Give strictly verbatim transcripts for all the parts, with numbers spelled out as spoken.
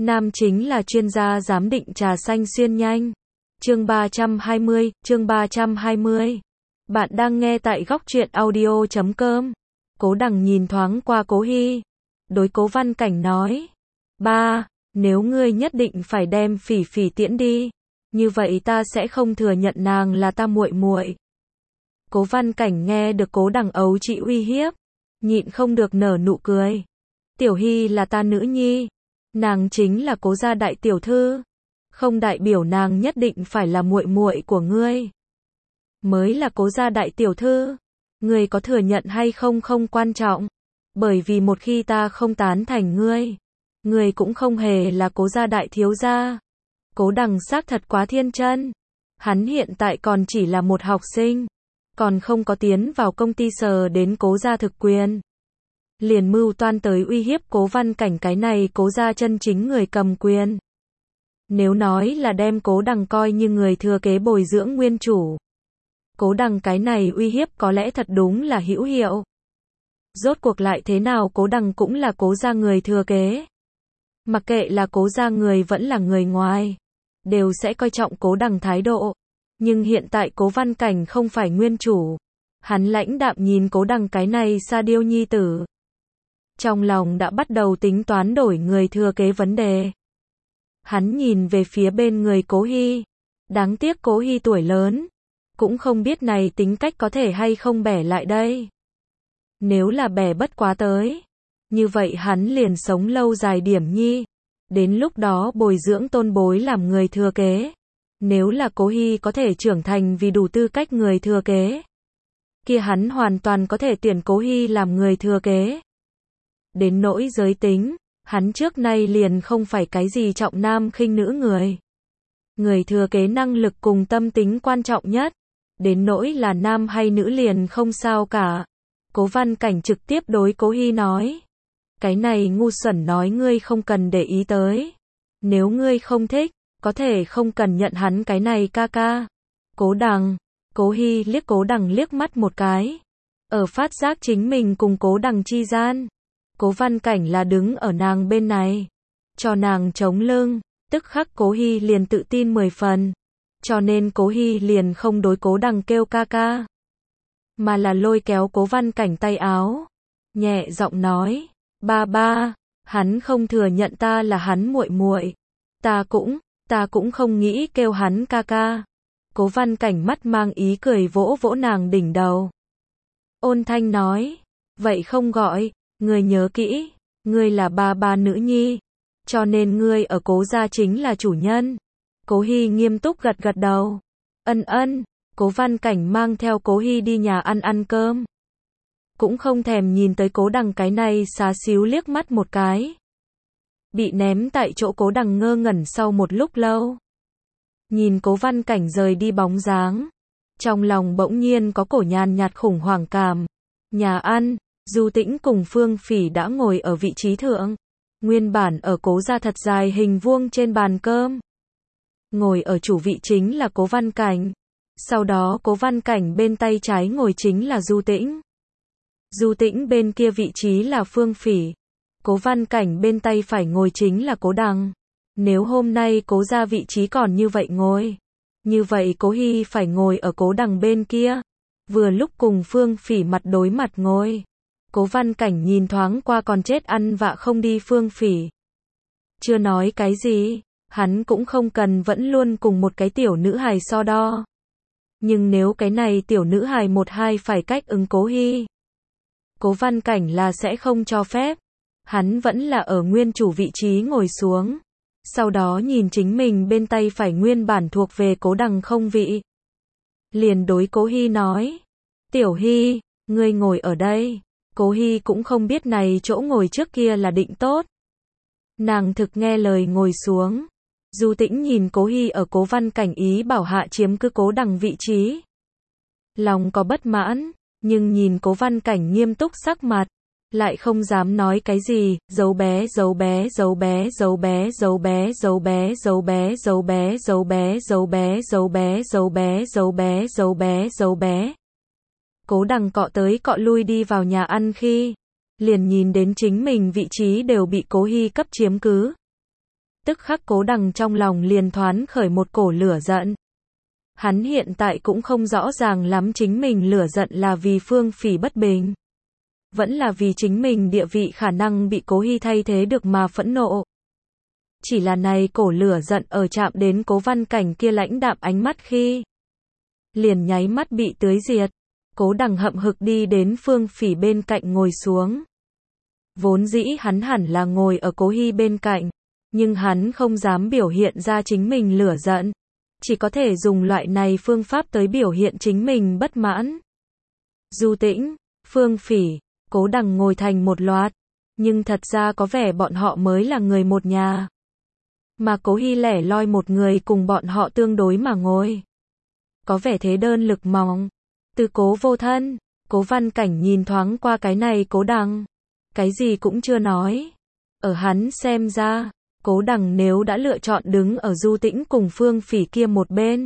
Nam chính là chuyên gia giám định trà xanh xuyên nhanh. Chương ba trăm hai mươi, chương ba trăm hai mươi. Bạn đang nghe tại góc truyện audio chấm com. Cố Đằng nhìn thoáng qua Cố Hy. Đối Cố Văn Cảnh nói. Ba, nếu ngươi nhất định phải đem Phỉ Phỉ tiễn đi, như vậy ta sẽ không thừa nhận nàng là ta muội muội. Cố Văn Cảnh nghe được Cố Đằng ấu trĩ uy hiếp, nhịn không được nở nụ cười. Tiểu Hy là ta nữ nhi, nàng chính là Cố gia đại tiểu thư, không đại biểu nàng nhất định phải là muội muội của ngươi. Mới là Cố gia đại tiểu thư, ngươi có thừa nhận hay không không quan trọng, bởi vì một khi ta không tán thành ngươi, ngươi cũng không hề là Cố gia đại thiếu gia. Cố Đằng xác thật quá thiên chân, hắn hiện tại còn chỉ là một học sinh, còn không có tiến vào công ty sờ đến Cố gia thực quyền, liền mưu toan tới uy hiếp Cố Văn Cảnh cái này Cố gia chân chính người cầm quyền. Nếu nói là đem Cố Đằng coi như người thừa kế bồi dưỡng nguyên chủ, Cố Đằng cái này uy hiếp có lẽ thật đúng là hữu hiệu. Rốt cuộc lại thế nào Cố Đằng cũng là Cố gia người thừa kế. Mặc kệ là Cố gia người vẫn là người ngoài, đều sẽ coi trọng Cố Đằng thái độ. Nhưng hiện tại Cố Văn Cảnh không phải nguyên chủ, hắn lãnh đạm nhìn Cố Đằng cái này sa điêu nhi tử, trong lòng đã bắt đầu tính toán đổi người thừa kế vấn đề. Hắn nhìn về phía bên người Cố Hy, đáng tiếc Cố Hy tuổi lớn, cũng không biết này tính cách có thể hay không bẻ lại đây. Nếu là bẻ bất quá tới, như vậy hắn liền sống lâu dài điểm nhi, đến lúc đó bồi dưỡng tôn bối làm người thừa kế. Nếu là Cố Hy có thể trưởng thành vì đủ tư cách người thừa kế, kia hắn hoàn toàn có thể tuyển Cố Hy làm người thừa kế. Đến nỗi giới tính, hắn trước nay liền không phải cái gì trọng nam khinh nữ người. Người thừa kế năng lực cùng tâm tính quan trọng nhất, đến nỗi là nam hay nữ liền không sao cả. Cố Văn Cảnh trực tiếp đối Cố Hy nói. Cái này ngu xuẩn nói ngươi không cần để ý tới. Nếu ngươi không thích, có thể không cần nhận hắn cái này ca ca. Cố Đằng, Cố Hy liếc Cố Đằng liếc mắt một cái. Ở phát giác chính mình cùng Cố Đằng chi gian, Cố Văn Cảnh là đứng ở nàng bên này, cho nàng chống lưng, tức khắc Cố Hy liền tự tin mười phần. Cho nên Cố Hy liền không đối Cố Đằng kêu ca ca, mà là lôi kéo Cố Văn Cảnh tay áo, nhẹ giọng nói, ba ba, hắn không thừa nhận ta là hắn muội muội, ta cũng, ta cũng không nghĩ kêu hắn ca ca. Cố Văn Cảnh mắt mang ý cười vỗ vỗ nàng đỉnh đầu, ôn thanh nói, vậy không gọi, ngươi nhớ kỹ, ngươi là ba ba nữ nhi, cho nên ngươi ở Cố gia chính là chủ nhân. Cố Hy nghiêm túc gật gật đầu, ân ân. Cố Văn Cảnh mang theo Cố Hy đi nhà ăn ăn cơm, cũng không thèm nhìn tới Cố Đằng cái này xá xíu liếc mắt một cái. Bị ném tại chỗ Cố Đằng ngơ ngẩn sau một lúc lâu, nhìn Cố Văn Cảnh rời đi bóng dáng, trong lòng bỗng nhiên có cổ nhàn nhạt khủng hoảng cảm. Nhà ăn, Du Tĩnh cùng Phương Phỉ đã ngồi ở vị trí thượng, nguyên bản ở Cố gia thật dài hình vuông trên bàn cơm. Ngồi ở chủ vị chính là Cố Văn Cảnh, sau đó Cố Văn Cảnh bên tay trái ngồi chính là Du Tĩnh. Du Tĩnh bên kia vị trí là Phương Phỉ. Cố Văn Cảnh bên tay phải ngồi chính là Cố Đằng. Nếu hôm nay Cố gia vị trí còn như vậy ngồi, như vậy Cố Hy phải ngồi ở Cố Đằng bên kia, vừa lúc cùng Phương Phỉ mặt đối mặt ngồi. Cố Văn Cảnh nhìn thoáng qua còn chết ăn vạ không đi Phương Phỉ, chưa nói cái gì, hắn cũng không cần vẫn luôn cùng một cái tiểu nữ hài so đo. Nhưng nếu cái này tiểu nữ hài một hai phải cách ứng Cố Hy, Cố Văn Cảnh là sẽ không cho phép. Hắn vẫn là ở nguyên chủ vị trí ngồi xuống, sau đó nhìn chính mình bên tay phải nguyên bản thuộc về Cố Đằng không vị, liền đối Cố Hy nói, Tiểu Hy, ngươi ngồi ở đây. Cố Hy cũng không biết này chỗ ngồi trước kia là định tốt, nàng thực nghe lời ngồi xuống. Du Tĩnh nhìn Cố Hy ở Cố Văn Cảnh ý bảo hạ chiếm cứ Cố Đằng vị trí, lòng có bất mãn, nhưng nhìn Cố Văn Cảnh nghiêm túc sắc mặt, lại không dám nói cái gì. Dấu bé dấu bé dấu bé dấu bé dấu bé dấu bé dấu bé dấu bé dấu bé dấu bé dấu bé dấu bé dấu bé dấu bé dấu bé. Cố Đằng cọ tới cọ lui đi vào nhà ăn khi, liền nhìn đến chính mình vị trí đều bị Cố Hy cấp chiếm cứ. Tức khắc Cố Đằng trong lòng liền thoáng khởi một cổ lửa giận. Hắn hiện tại cũng không rõ ràng lắm chính mình lửa giận là vì Phương Phỉ bất bình, vẫn là vì chính mình địa vị khả năng bị Cố Hi thay thế được mà phẫn nộ. Chỉ là này cổ lửa giận ở chạm đến Cố Văn Cảnh kia lãnh đạm ánh mắt khi, liền nháy mắt bị tưới diệt. Cố Đằng hậm hực đi đến Phương Phỉ bên cạnh ngồi xuống. Vốn dĩ hắn hẳn là ngồi ở Cố Hi bên cạnh, nhưng hắn không dám biểu hiện ra chính mình lửa giận, chỉ có thể dùng loại này phương pháp tới biểu hiện chính mình bất mãn. Du Tĩnh, Phương Phỉ, Cố Đằng ngồi thành một loạt, nhưng thật ra có vẻ bọn họ mới là người một nhà. Mà Cố Hi lẻ loi một người cùng bọn họ tương đối mà ngồi, có vẻ thế đơn lực mỏng. Từ Cố vô thân, Cố Văn Cảnh nhìn thoáng qua cái này Cố Đằng, cái gì cũng chưa nói. Ở hắn xem ra, Cố Đằng nếu đã lựa chọn đứng ở Du Tĩnh cùng Phương Phỉ kia một bên,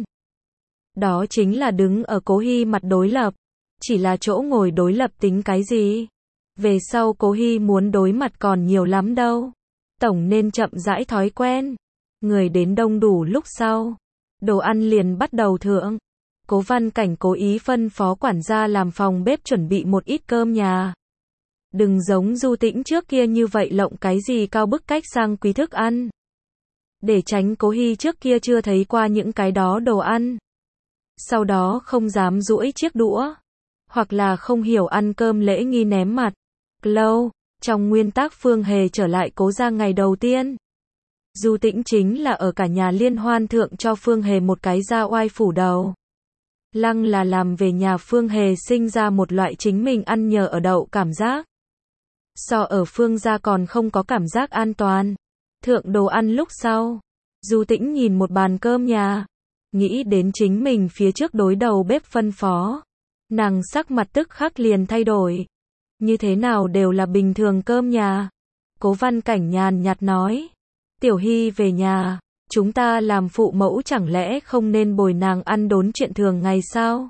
đó chính là đứng ở Cố Hi mặt đối lập. Chỉ là chỗ ngồi đối lập tính cái gì? Về sau Cố Hi muốn đối mặt còn nhiều lắm đâu. Tổng nên chậm rãi thói quen. Người đến đông đủ lúc sau, đồ ăn liền bắt đầu thượng. Cố Văn Cảnh cố ý phân phó quản gia làm phòng bếp chuẩn bị một ít cơm nhà. Đừng giống Du Tĩnh trước kia như vậy lộng cái gì cao bức cách sang quý thức ăn. Để tránh Cố Hi trước kia chưa thấy qua những cái đó đồ ăn, sau đó không dám duỗi chiếc đũa, hoặc là không hiểu ăn cơm lễ nghi ném mặt. Lâu, trong nguyên tắc Phương Hề trở lại Cố gia ngày đầu tiên, Du Tĩnh chính là ở cả nhà liên hoan thượng cho Phương Hề một cái da oai phủ đầu. Lăng là làm về nhà Phương Hề sinh ra một loại chính mình ăn nhờ ở đậu cảm giác. So ở Phương gia còn không có cảm giác an toàn. Thượng đồ ăn lúc sau, Du Tĩnh nhìn một bàn cơm nhà, nghĩ đến chính mình phía trước đối đầu bếp phân phó, nàng sắc mặt tức khắc liền thay đổi. Như thế nào đều là bình thường cơm nhà. Cố Văn Cảnh nhàn nhạt nói, Tiểu Hi về nhà, chúng ta làm phụ mẫu chẳng lẽ không nên bồi nàng ăn đốn chuyện thường ngày sao?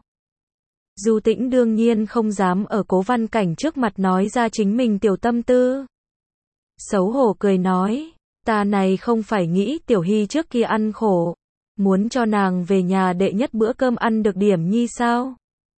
Du Tĩnh đương nhiên không dám ở Cố Văn Cảnh trước mặt nói ra chính mình tiểu tâm tư. Xấu hổ cười nói, ta này không phải nghĩ Tiểu Hi trước kia ăn khổ, muốn cho nàng về nhà đệ nhất bữa cơm ăn được điểm nhi sao?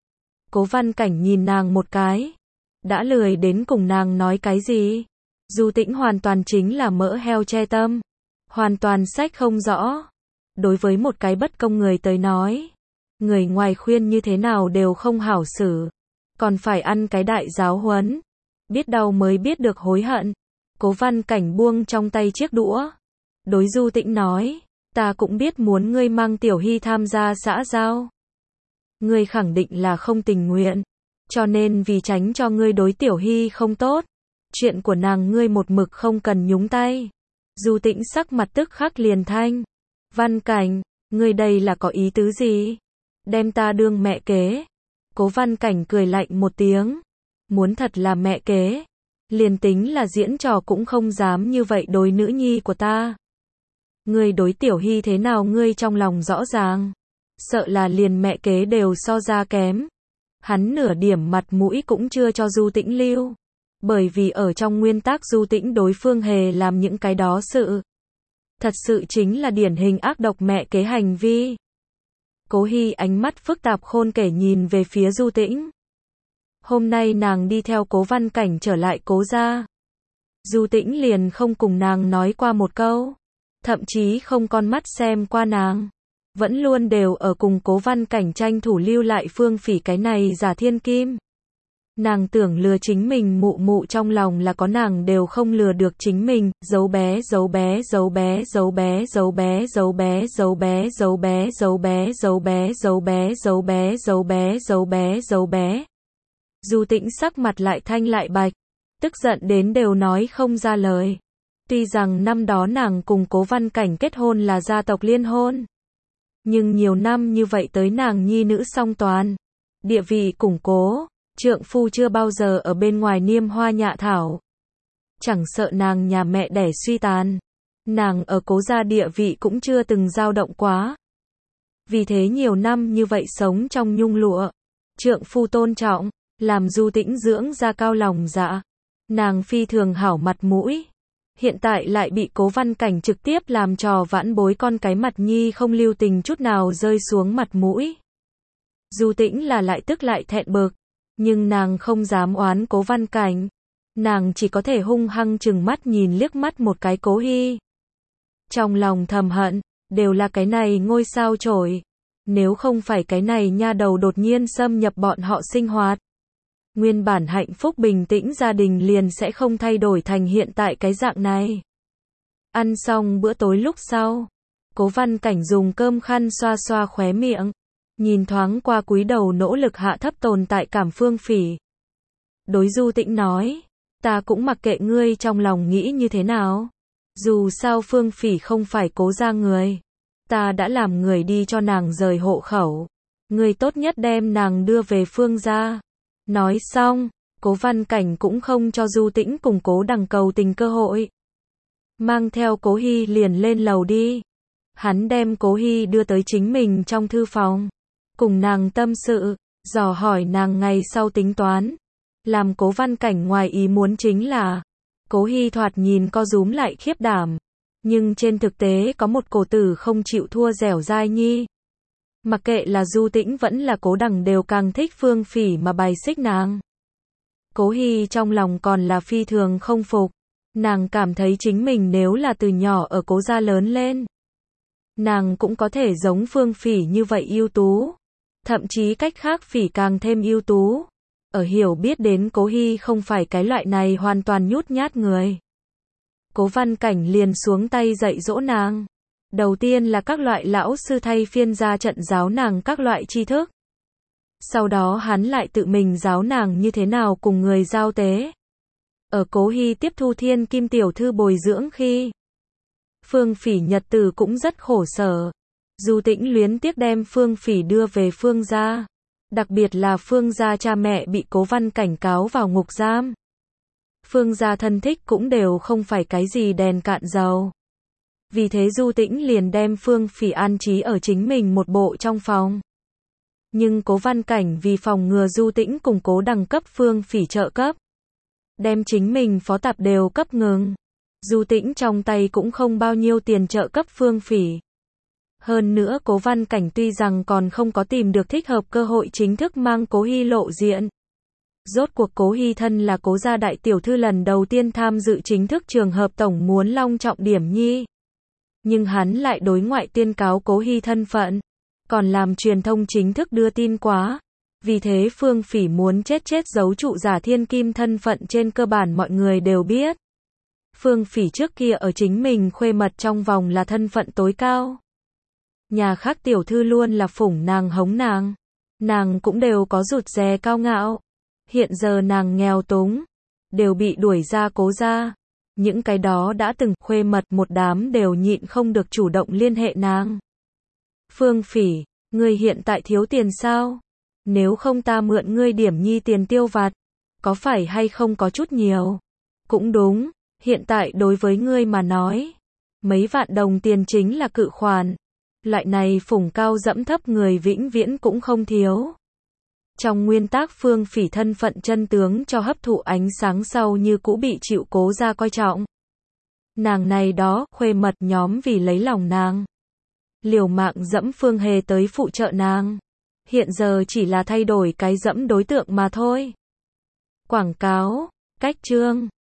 Cố Văn Cảnh nhìn nàng một cái, đã lười đến cùng nàng nói cái gì. Du Tĩnh hoàn toàn chính là mỡ heo che tâm, hoàn toàn sách không rõ. Đối với một cái bất công người tới nói, người ngoài khuyên như thế nào đều không hảo xử, còn phải ăn cái đại giáo huấn, biết đau mới biết được hối hận. Cố Văn Cảnh buông trong tay chiếc đũa, đối Du Tĩnh nói, ta cũng biết muốn ngươi mang Tiểu Hi tham gia xã giao, ngươi khẳng định là không tình nguyện, cho nên vì tránh cho ngươi đối Tiểu Hi không tốt, chuyện của nàng ngươi một mực không cần nhúng tay. Du Tĩnh sắc mặt tức khắc liền thanh, Văn Cảnh, ngươi đây là có ý tứ gì? Đem ta đương mẹ kế? Cố Văn Cảnh cười lạnh một tiếng, muốn thật là mẹ kế, liền tính là diễn trò cũng không dám như vậy đối nữ nhi của ta. Ngươi đối Tiểu Hi thế nào ngươi trong lòng rõ ràng, sợ là liền mẹ kế đều so ra kém. Hắn nửa điểm mặt mũi cũng chưa cho Du Tĩnh lưu, bởi vì ở trong nguyên tắc Du Tĩnh đối Phương Hề làm những cái đó sự, thật sự chính là điển hình ác độc mẹ kế hành vi. Cố Hi ánh mắt phức tạp khôn kể nhìn về phía Du Tĩnh. Hôm nay nàng đi theo Cố Văn Cảnh trở lại Cố gia, Du Tĩnh liền không cùng nàng nói qua một câu, thậm chí không con mắt xem qua nàng, vẫn luôn đều ở cùng Cố Văn Cảnh tranh thủ lưu lại Phương Phỉ cái này giả thiên kim. Nàng tưởng lừa chính mình mụ mụ trong lòng là có nàng đều không lừa được chính mình, giấu bé giấu bé giấu bé giấu bé giấu bé giấu bé giấu bé giấu bé giấu bé giấu bé giấu bé giấu bé giấu bé giấu bé giấu bé. Du Tĩnh sắc mặt lại thanh lại bạch, tức giận đến đều nói không ra lời. Tuy rằng năm đó nàng cùng Cố Văn Cảnh kết hôn là gia tộc liên hôn, nhưng nhiều năm như vậy tới nàng nhi nữ song toàn, địa vị củng cố, trượng phu chưa bao giờ ở bên ngoài niêm hoa nhạ thảo. Chẳng sợ nàng nhà mẹ đẻ suy tàn, nàng ở Cố gia địa vị cũng chưa từng dao động quá. Vì thế nhiều năm như vậy sống trong nhung lụa, trượng phu tôn trọng, làm Du Tĩnh dưỡng ra cao lòng dạ. Nàng phi thường hảo mặt mũi, hiện tại lại bị Cố Văn Cảnh trực tiếp làm trò vãn bối con cái mặt nhi không lưu tình chút nào rơi xuống mặt mũi. Du Tĩnh là lại tức lại thẹn bực, nhưng nàng không dám oán Cố Văn Cảnh. Nàng chỉ có thể hung hăng chừng mắt nhìn liếc mắt một cái Cố Hi. Trong lòng thầm hận, đều là cái này ngôi sao chổi. Nếu không phải cái này nha đầu đột nhiên xâm nhập bọn họ sinh hoạt, nguyên bản hạnh phúc bình tĩnh gia đình liền sẽ không thay đổi thành hiện tại cái dạng này. Ăn xong bữa tối lúc sau, Cố Văn Cảnh dùng cơm khăn xoa xoa khóe miệng, nhìn thoáng qua cúi đầu nỗ lực hạ thấp tồn tại cảm Phương Phỉ. Đối Du Tĩnh nói, ta cũng mặc kệ ngươi trong lòng nghĩ như thế nào. Dù sao Phương Phỉ không phải Cố gia người. Ta đã làm người đi cho nàng rời hộ khẩu. Ngươi tốt nhất đem nàng đưa về Phương gia. Nói xong, Cố Văn Cảnh cũng không cho Du Tĩnh cùng Cố Đằng cầu tình cơ hội. Mang theo Cố Hi liền lên lầu đi. Hắn đem Cố Hi đưa tới chính mình trong thư phòng. Cùng nàng tâm sự, dò hỏi nàng ngày sau tính toán. Làm Cố Văn Cảnh ngoài ý muốn chính là, Cố Hi thoạt nhìn co rúm lại khiếp đảm. Nhưng trên thực tế có một cổ tử không chịu thua dẻo dai nhi. Mặc kệ là Du Tĩnh vẫn là Cố Đằng đều càng thích Phương Phỉ mà bài xích nàng. Cố Hi trong lòng còn là phi thường không phục. Nàng cảm thấy chính mình nếu là từ nhỏ ở Cố gia lớn lên, nàng cũng có thể giống Phương Phỉ như vậy ưu tú. Thậm chí cách khác Phỉ càng thêm ưu tú. Ở hiểu biết đến Cố Hi không phải cái loại này hoàn toàn nhút nhát người. Cố Văn Cảnh liền xuống tay dạy dỗ nàng. Đầu tiên là các loại lão sư thay phiên ra trận giáo nàng các loại tri thức. Sau đó hắn lại tự mình giáo nàng như thế nào cùng người giao tế. Ở Cố Hi tiếp thu Thiên Kim tiểu thư bồi dưỡng khi, Phương Phỉ nhật tử cũng rất khổ sở. Du Tĩnh luyến tiếc đem Phương Phỉ đưa về Phương gia. Đặc biệt là Phương gia cha mẹ bị Cố Văn Cảnh cáo vào ngục giam. Phương gia thân thích cũng đều không phải cái gì đèn cạn dầu. Vì thế Du Tĩnh liền đem Phương Phỉ an trí ở chính mình một bộ trong phòng. Nhưng Cố Văn Cảnh vì phòng ngừa Du Tĩnh cùng Cố Đằng cấp Phương Phỉ trợ cấp, đem chính mình phó tạp đều cấp ngừng. Du Tĩnh trong tay cũng không bao nhiêu tiền trợ cấp Phương Phỉ. Hơn nữa Cố Văn Cảnh tuy rằng còn không có tìm được thích hợp cơ hội chính thức mang Cố Hi lộ diện. Rốt cuộc Cố Hi thân là Cố gia đại tiểu thư lần đầu tiên tham dự chính thức trường hợp tổng muốn long trọng điểm nhi. Nhưng hắn lại đối ngoại tuyên cáo Cố Hi thân phận, còn làm truyền thông chính thức đưa tin quá. Vì thế Phương Phỉ muốn chết chết giấu trụ giả Thiên Kim thân phận trên cơ bản mọi người đều biết. Phương Phỉ trước kia ở chính mình khuê mật trong vòng là thân phận tối cao. Nhà khác tiểu thư luôn là phủng nàng hống nàng. Nàng cũng đều có rụt rè cao ngạo. Hiện giờ nàng nghèo túng, đều bị đuổi ra Cố gia. Những cái đó đã từng khuê mật một đám đều nhịn không được chủ động liên hệ nàng. Phương Phỉ, ngươi hiện tại thiếu tiền sao? Nếu không ta mượn ngươi điểm nhi tiền tiêu vặt. Có phải hay không có chút nhiều? Cũng đúng, hiện tại đối với ngươi mà nói, mấy vạn đồng tiền chính là cự khoản. Loại này phủng cao dẫm thấp người vĩnh viễn cũng không thiếu. Trong nguyên tắc Phương Phỉ thân phận chân tướng cho hấp thụ ánh sáng sau như cũ bị chịu Cố gia coi trọng. Nàng này đó, khuê mật nhóm vì lấy lòng nàng, liều mạng dẫm Phương Hề tới phụ trợ nàng. Hiện giờ chỉ là thay đổi cái dẫm đối tượng mà thôi. Quảng cáo, cách chương